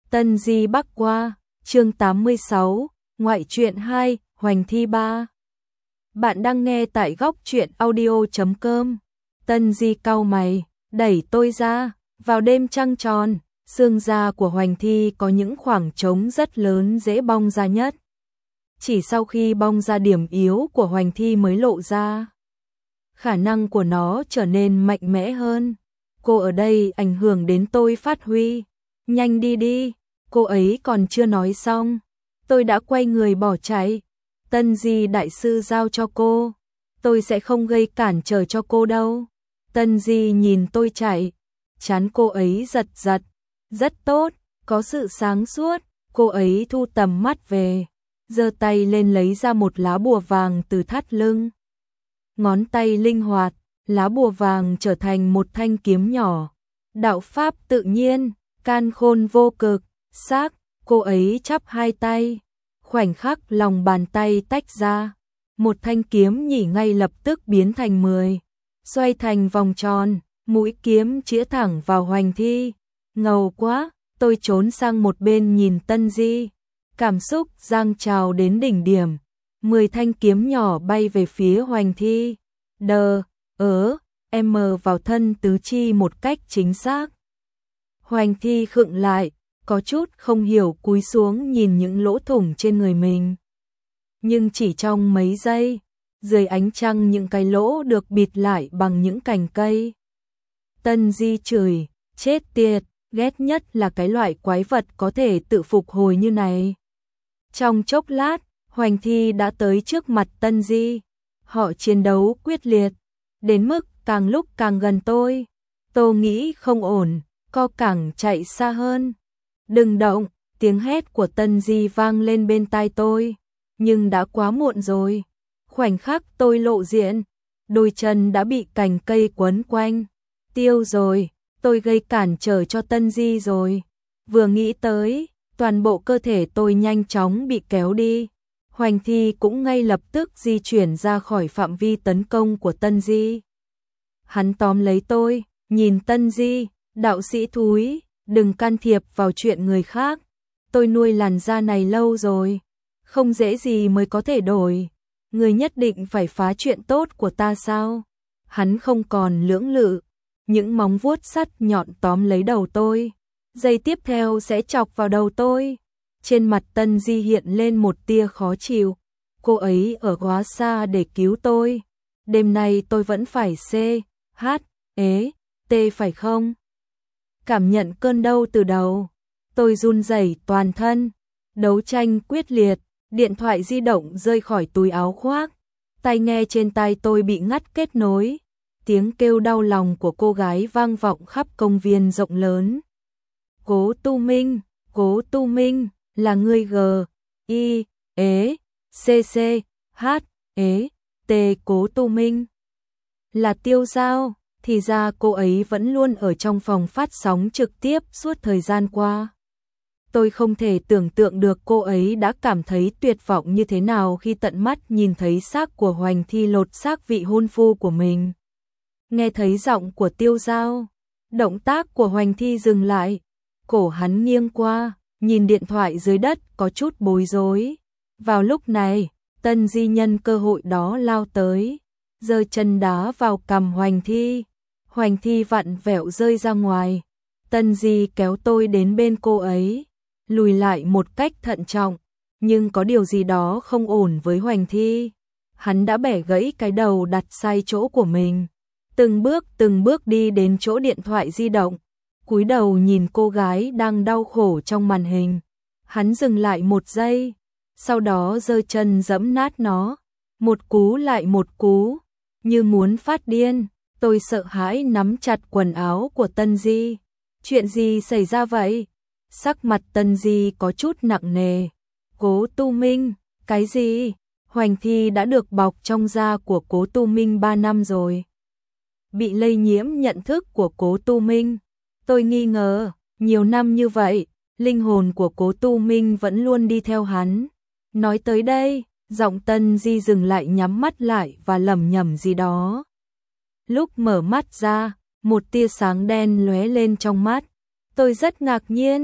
Tân Di Bắc Qua, chương 86, ngoại truyện 2, Hoành Thi 3. Bạn đang nghe tại góc truyện audio.com. Tân Di cau mày, đẩy tôi ra, vào đêm trăng tròn, xương da của Hoành Thi có những khoảng trống rất lớn dễ bong ra nhất. Chỉ sau khi bong ra điểm yếu của Hoành Thi mới lộ ra. Khả năng của nó trở nên mạnh mẽ hơn. Cô ở đây ảnh hưởng đến tôi phát huy. Nhanh đi đi, cô ấy còn chưa nói xong. Tôi đã quay người bỏ chạy. Tân Di đại sư giao cho cô. Tôi sẽ không gây cản trở cho cô đâu. Tân Di nhìn tôi chạy. Trán cô ấy giật giật. Rất tốt, có sự sáng suốt. Cô ấy thu tầm mắt về. Giơ tay lên lấy ra một lá bùa vàng từ thắt lưng. Ngón tay linh hoạt, lá bùa vàng trở thành một thanh kiếm nhỏ. Đạo pháp tự nhiên, can khôn vô cực, xác, cô ấy chắp hai tay. Khoảnh khắc lòng bàn tay tách ra. Một thanh kiếm nhỉ ngay lập tức biến thành 10. Xoay thành vòng tròn, mũi kiếm chĩa thẳng vào Hoành Thi. Ngầu quá, tôi trốn sang một bên nhìn Tân Di. Cảm xúc dâng trào đến đỉnh điểm. 10 thanh kiếm nhỏ bay về phía Hoành Thi. M vào thân tứ chi một cách chính xác. Hoành Thi khựng lại, có chút không hiểu cúi xuống nhìn những lỗ thủng trên người mình. Nhưng chỉ trong mấy giây, dưới ánh trăng những cái lỗ được bịt lại bằng những cành cây. Tân Di chửi, chết tiệt, ghét nhất là cái loại quái vật có thể tự phục hồi như này. Trong chốc lát, Hoành Thi đã tới trước mặt Tân Di. Họ chiến đấu quyết liệt, đến mức càng lúc càng gần tôi. Tôi nghĩ không ổn, co cẳng chạy xa hơn. Đừng động, tiếng hét của Tân Di vang lên bên tai tôi. Nhưng đã quá muộn rồi. Khoảnh khắc tôi lộ diện, đôi chân đã bị cành cây quấn quanh. Tiêu rồi, tôi gây cản trở cho Tân Di rồi. Vừa nghĩ tới, toàn bộ cơ thể tôi nhanh chóng bị kéo đi. Hoành Thi cũng ngay lập tức di chuyển ra khỏi phạm vi tấn công của Tân Di. Hắn tóm lấy tôi, nhìn Tân Di, đạo sĩ thúi, đừng can thiệp vào chuyện người khác. Tôi nuôi làn da này lâu rồi, không dễ gì mới có thể đổi. Người nhất định phải phá chuyện tốt của ta sao? Hắn không còn lưỡng lự, những móng vuốt sắt nhọn tóm lấy đầu tôi. Giây tiếp theo sẽ chọc vào đầu tôi. Trên mặt Tân Di hiện lên một tia khó chịu. Cô ấy ở quá xa để cứu tôi. Đêm nay tôi vẫn phải T phải không? Cảm nhận cơn đau từ đầu. Tôi run rẩy toàn thân. Đấu tranh quyết liệt. Điện thoại di động rơi khỏi túi áo khoác. Tai nghe trên tai tôi bị ngắt kết nối. Tiếng kêu đau lòng của cô gái vang vọng khắp công viên rộng lớn. Cố Tu Minh, là người T Cố Tu Minh. Là Tiêu Giao, thì ra cô ấy vẫn luôn ở trong phòng phát sóng trực tiếp suốt thời gian qua. Tôi không thể tưởng tượng được cô ấy đã cảm thấy tuyệt vọng như thế nào khi tận mắt nhìn thấy xác của Hoành Thi lột xác vị hôn phu của mình. Nghe thấy giọng của Tiêu Giao, động tác của Hoành Thi dừng lại, cổ hắn nghiêng qua, nhìn điện thoại dưới đất có chút bối rối. Vào lúc này, Tân Di nhân cơ hội đó lao tới, giơ chân đá vào cằm Hoành Thi. Hoành Thi vặn vẹo rơi ra ngoài. Tân Di kéo tôi đến bên cô ấy, lùi lại một cách thận trọng, nhưng có điều gì đó không ổn với Hoành Thi. Hắn đã bẻ gãy cái đầu đặt sai chỗ của mình. Từng bước đi đến chỗ điện thoại di động, cúi đầu nhìn cô gái đang đau khổ trong màn hình. Hắn dừng lại một giây, sau đó giơ chân giẫm nát nó, một cú lại một cú, như muốn phát điên. Tôi sợ hãi nắm chặt quần áo của Tân Di. Chuyện gì xảy ra vậy? Sắc mặt Tân Di có chút nặng nề. Cố Tu Minh, cái gì? Hoành Thi đã được bọc trong da của Cố Tu Minh 3 năm rồi. Bị lây nhiễm nhận thức của Cố Tu Minh. Tôi nghi ngờ, nhiều năm như vậy, linh hồn của Cố Tu Minh vẫn luôn đi theo hắn. Nói tới đây, giọng Tân Di dừng lại, nhắm mắt lại và lẩm nhẩm gì đó. Lúc mở mắt ra, một tia sáng đen lóe lên trong mắt. Tôi rất ngạc nhiên,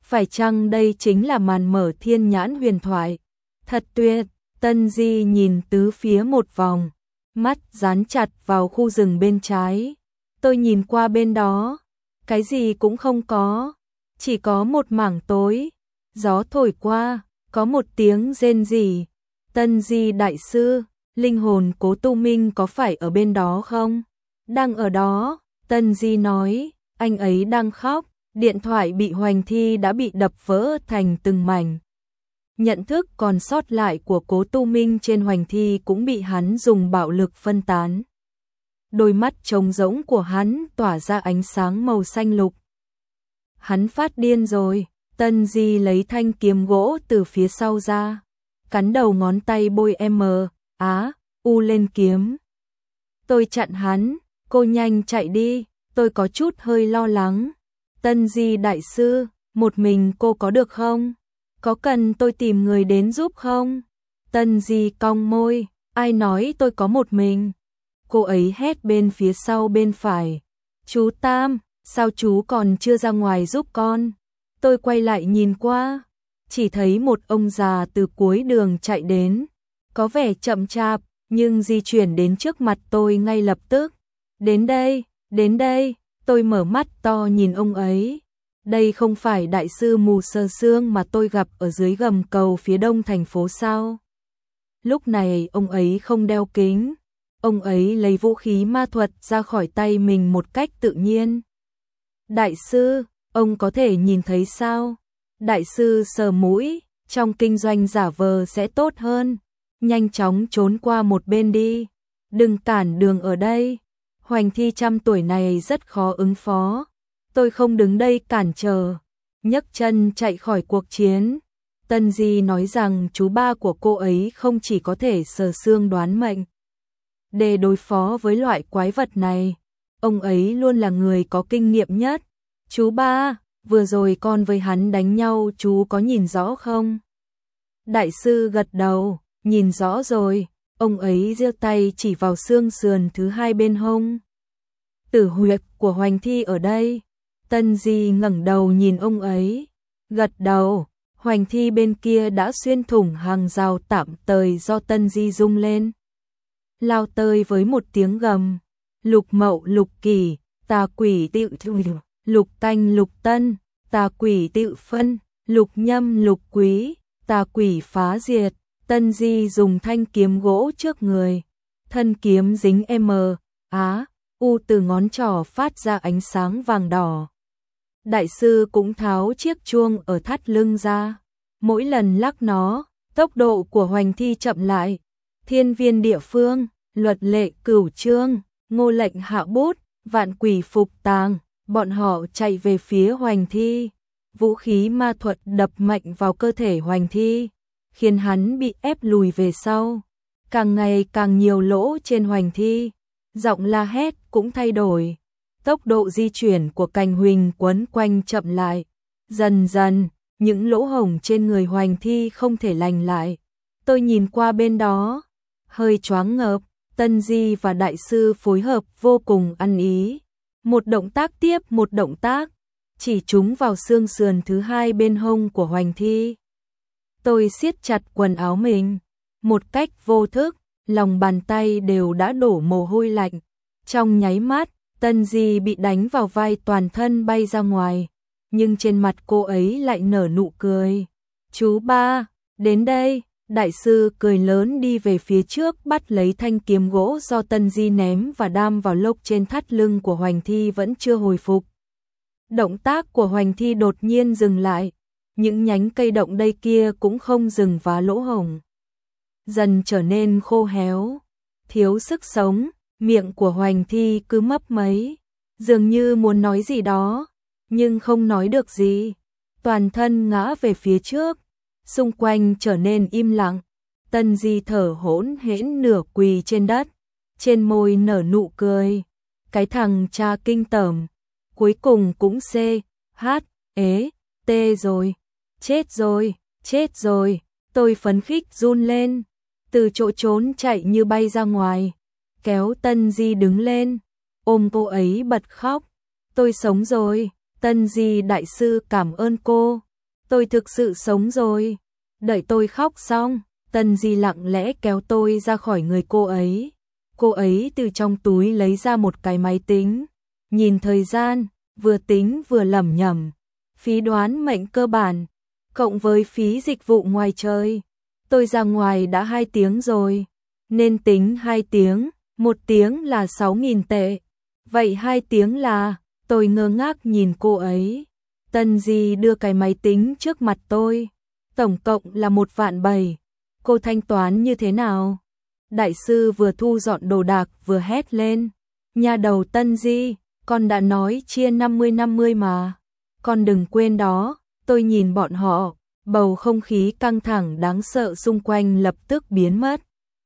Phải chăng đây chính là màn mở thiên nhãn huyền thoại? Thật tuyệt, Tân Di nhìn tứ phía một vòng, mắt dán chặt vào khu rừng bên trái. Tôi nhìn qua bên đó, cái gì cũng không có, chỉ có một mảng tối. Gió thổi qua, có một tiếng rên rỉ. Tân Di đại sư, linh hồn Cố Tu Minh có phải ở bên đó không? Đang ở đó, Tân Di nói, anh ấy đang khóc, điện thoại bị hoành thi đã bị đập vỡ thành từng mảnh. Nhận thức còn sót lại của Cố Tu Minh trên hoành thi cũng bị hắn dùng bạo lực phân tán. Đôi mắt trống rỗng của hắn tỏa ra ánh sáng màu xanh lục. Hắn phát điên rồi. Tân Di lấy thanh kiếm gỗ từ phía sau ra, cắn đầu ngón tay bôi U lên kiếm. Tôi chặn hắn, cô nhanh chạy đi, tôi có chút hơi lo lắng. Tân Di đại sư, một mình cô có được không? Có cần tôi tìm người đến giúp không? Tân Di cong môi, ai nói tôi có một mình? Cô ấy hét bên phía sau bên phải. Chú Tam, sao chú còn chưa ra ngoài giúp con? Tôi quay lại nhìn qua, chỉ thấy một ông già từ cuối đường chạy đến, có vẻ chậm chạp, nhưng di chuyển đến trước mặt tôi ngay lập tức. Đến đây, tôi mở mắt to nhìn ông ấy. Đây không phải đại sư Mù Sờ Sương mà tôi gặp ở dưới gầm cầu phía đông thành phố sao? Lúc này ông ấy không đeo kính, ông ấy lấy vũ khí ma thuật ra khỏi tay mình một cách tự nhiên. Đại sư, ông có thể nhìn thấy sao? Đại sư sờ mũi, trong kinh doanh giả vờ sẽ tốt hơn. Nhanh chóng trốn qua một bên đi. Đừng cản đường ở đây. Hoành thi 100 tuổi này rất khó ứng phó. Tôi không đứng đây cản trở. Nhấc chân chạy khỏi cuộc chiến. Tân Di nói rằng chú ba của cô ấy không chỉ có thể sờ xương đoán mệnh. Để đối phó với loại quái vật này, ông ấy luôn là người có kinh nghiệm nhất. Chú ba, vừa rồi con với hắn đánh nhau chú có nhìn rõ không? Đại sư gật đầu, nhìn rõ rồi, ông ấy giơ tay chỉ vào xương sườn thứ hai bên hông. Tử huyệt của Hoành Thi ở đây. Tân Di ngẩng đầu nhìn ông ấy, gật đầu. Hoành Thi bên kia đã xuyên thủng hàng rào tạm thời do Tân Di rung lên. Lao tới với một tiếng gầm. Lục Mậu Lục Kỷ, tà quỷ tịu thù, Lục Canh Lục Tân, tà quỷ tịu phân, Lục Nhâm Lục Quý, tà quỷ phá diệt. Tân Di dùng thanh kiếm gỗ trước người, thân kiếm dính U từ ngón trỏ phát ra ánh sáng vàng đỏ. Đại sư cũng tháo chiếc chuông ở thắt lưng ra, mỗi lần lắc nó, tốc độ của Hoành Thi chậm lại. Thiên viên địa phương, luật lệ cửu chương, Ngô lệnh hạ bút, vạn quỷ phục tàng, bọn họ chạy về phía Hoành Thi. Vũ khí ma thuật đập mạnh vào cơ thể Hoành Thi, khiến hắn bị ép lùi về sau. Càng ngày càng nhiều lỗ trên Hoành Thi, giọng la hét cũng thay đổi. Tốc độ di chuyển của cành huỳnh quấn quanh chậm lại. Dần dần, những lỗ hổng trên người Hoành Thi không thể lành lại. Tôi nhìn qua bên đó, hơi choáng ngợp. Tân Di và đại sư phối hợp vô cùng ăn ý. Một động tác tiếp một động tác, chỉ trúng vào xương sườn thứ hai bên hông của Hoành Thi. Tôi siết chặt quần áo mình, một cách vô thức, lòng bàn tay đều đã đổ mồ hôi lạnh. Trong nháy mắt, Tân Di bị đánh vào vai, toàn thân bay ra ngoài, nhưng trên mặt cô ấy lại nở nụ cười. Chú ba, đến đây. Đại sư cười lớn đi về phía trước, bắt lấy thanh kiếm gỗ do Tân Di ném và đam vào lốc trên thắt lưng của Hoành Thi vẫn chưa hồi phục. Động tác của Hoành Thi đột nhiên dừng lại, những nhánh cây động đây kia cũng không dừng vá lỗ hổng. Dần trở nên khô héo, thiếu sức sống, miệng của Hoành Thi cứ mấp máy, dường như muốn nói gì đó, nhưng không nói được gì. Toàn thân ngã về phía trước, xung quanh trở nên im lặng. Tân Di thở hổn hển nửa quỳ trên đất, trên môi nở nụ cười. Cái thằng cha kinh tởm, cuối cùng cũng rồi. Chết rồi. Tôi phấn khích run lên, từ chỗ trốn chạy như bay ra ngoài, kéo Tân Di đứng lên, ôm cô ấy bật khóc. Tôi sống rồi, Tân Di đại sư cảm ơn cô. tôi thực sự sống rồi. Đợi tôi khóc xong, Tân Di lặng lẽ kéo tôi ra khỏi người cô ấy. Cô ấy từ trong túi lấy ra một cái máy tính, nhìn thời gian, vừa tính vừa lẩm nhẩm. Phí đoán mệnh cơ bản, cộng với phí dịch vụ ngoài trời. Tôi ra ngoài đã 2 tiếng rồi, nên tính 2 tiếng, 1 tiếng là 6.000 tệ. Vậy 2 tiếng là, tôi ngơ ngác nhìn cô ấy. Tân Di đưa cái máy tính trước mặt tôi. Tổng cộng là 1.700.000. Cô thanh toán như thế nào? Đại sư vừa thu dọn đồ đạc vừa hét lên. Nhà đầu Tân Di, con đã nói chia 50-50 mà. Con đừng quên đó. Tôi nhìn bọn họ, bầu không khí căng thẳng đáng sợ xung quanh lập tức biến mất.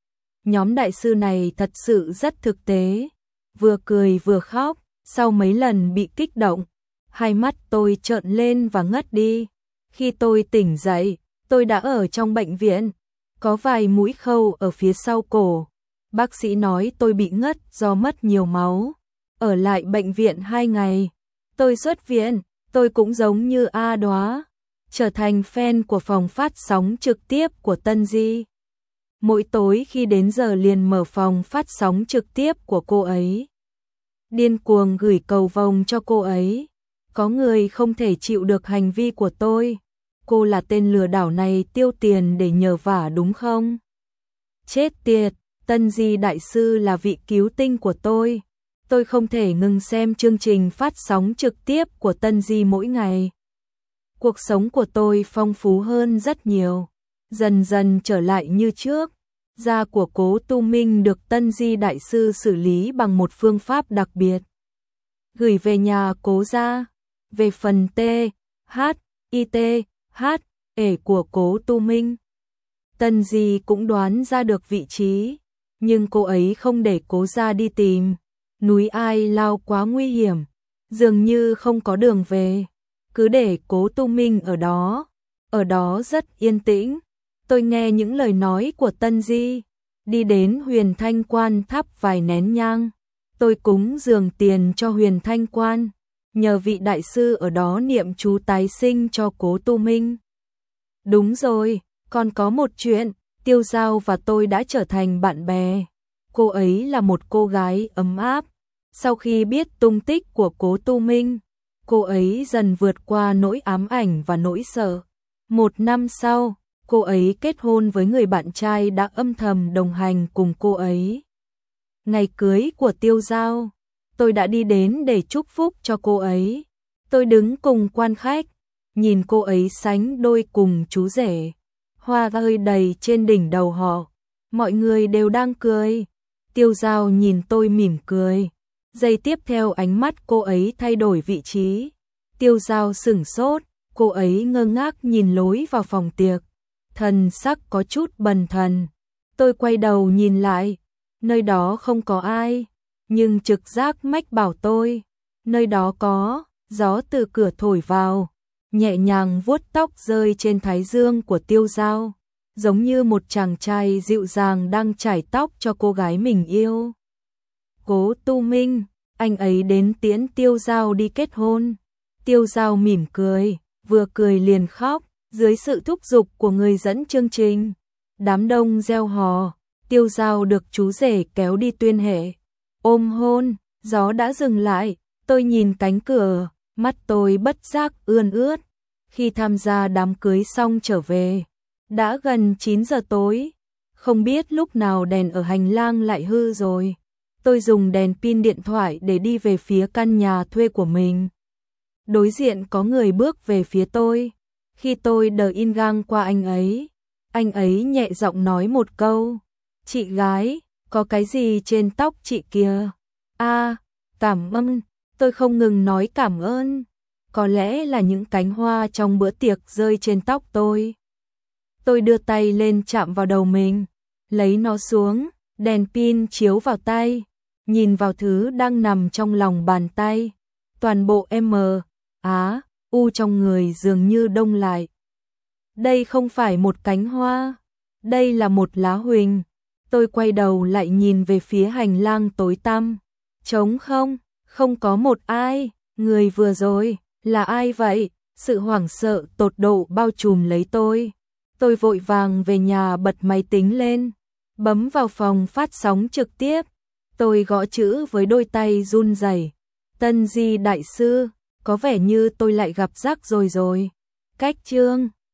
Nhóm đại sư này thật sự rất thực tế. Vừa cười vừa khóc, sau mấy lần bị kích động, hai mắt tôi trợn lên và ngất đi. Khi tôi tỉnh dậy, tôi đã ở trong bệnh viện, có vài mũi khâu ở phía sau cổ. Bác sĩ nói tôi bị ngất do mất nhiều máu. Ở lại bệnh viện 2 ngày. Tôi xuất viện, tôi cũng giống như A Đóa, trở thành fan của phòng phát sóng trực tiếp của Tân Di. Mỗi tối khi đến giờ liền mở phòng phát sóng trực tiếp của cô ấy. Điên cuồng gửi cầu vồng cho cô ấy. Có người không thể chịu được hành vi của tôi. Cô là tên lừa đảo này tiêu tiền để nhờ vả đúng không? Chết tiệt, Tân Di đại sư là vị cứu tinh của tôi. Tôi không thể ngừng xem chương trình phát sóng trực tiếp của Tân Di mỗi ngày. Cuộc sống của tôi phong phú hơn rất nhiều, dần dần trở lại như trước. Da của Cố Tu Minh được Tân Di đại sư xử lý bằng một phương pháp đặc biệt. Gửi về nhà Cố gia. Về phần T, H, I, T, H, ể của Cố Tu Minh, Tân Di cũng đoán ra được vị trí, nhưng cô ấy không để Cố gia đi tìm. Núi Ai Lao quá nguy hiểm, dường như không có đường về, cứ để Cố Tu Minh ở đó rất yên tĩnh. Tôi nghe những lời nói của Tân Di, đi đến Huyền Thanh Quan thắp vài nén nhang. Tôi cúng dường tiền cho Huyền Thanh Quan, nhờ vị đại sư ở đó niệm chú tái sinh cho Cố Tu Minh. Đúng rồi, còn có một chuyện, Tiêu Giao và tôi đã trở thành bạn bè. Cô ấy là một cô gái ấm áp. Sau khi biết tung tích của Cố Tu Minh, cô ấy dần vượt qua nỗi ám ảnh và nỗi sợ. 1 năm sau, cô ấy kết hôn với người bạn trai đã âm thầm đồng hành cùng cô ấy. Ngày cưới của Tiêu Giao, tôi đã đi đến để chúc phúc cho cô ấy. Tôi đứng cùng quan khách, nhìn cô ấy sánh đôi cùng chú rể. Hoa rơi đầy trên đỉnh đầu họ, mọi người đều đang cười. Tiêu Giao nhìn tôi mỉm cười. Giây tiếp theo ánh mắt cô ấy thay đổi vị trí. Tiêu Giao sửng sốt, cô ấy ngơ ngác nhìn lối vào phòng tiệc. Thần sắc có chút bần thần. Tôi quay đầu nhìn lại, nơi đó không có ai, nhưng trực giác mách bảo tôi, nơi đó có. Gió từ cửa thổi vào, nhẹ nhàng vuốt tóc rơi trên thái dương của Tiêu Giao, giống như một chàng trai dịu dàng đang chải tóc cho cô gái mình yêu. Cố Tu Minh, anh ấy đến tiễn Tiêu Giao đi kết hôn. Tiêu Giao mỉm cười, vừa cười liền khóc, dưới sự thúc giục của người dẫn chương trình. Đám đông reo hò, Tiêu Giao được chú rể kéo đi tuyên hệ. Ôm hôn, gió đã dừng lại, tôi nhìn cánh cửa, mắt tôi bất giác ươn ướt. Khi tham gia đám cưới xong trở về, đã gần 9 giờ tối, không biết lúc nào đèn ở hành lang lại hư rồi. Tôi dùng đèn pin điện thoại để đi về phía căn nhà thuê của mình. Đối diện có người bước về phía tôi. Khi tôi đờ in gang qua anh ấy nhẹ giọng nói một câu. Chị gái, có cái gì trên tóc chị kìa? À, cảm ơn. Tôi không ngừng nói cảm ơn. Có lẽ là những cánh hoa trong bữa tiệc rơi trên tóc tôi. Tôi đưa tay lên chạm vào đầu mình, lấy nó xuống, đèn pin chiếu vào tay, nhìn vào thứ đang nằm trong lòng bàn tay. Toàn bộ U trong người dường như đông lại. Đây không phải một cánh hoa, đây là một lá huỳnh. Tôi quay đầu lại nhìn về phía hành lang tối tăm. Trống không, không có một ai. Người vừa rồi, là ai vậy? Sự hoảng sợ tột độ bao trùm lấy tôi. Tôi vội vàng về nhà bật máy tính lên, bấm vào phòng phát sóng trực tiếp. Tôi gõ chữ với đôi tay run rẩy. Tân Di đại sư, có vẻ như tôi lại gặp rắc rồi. Cách chương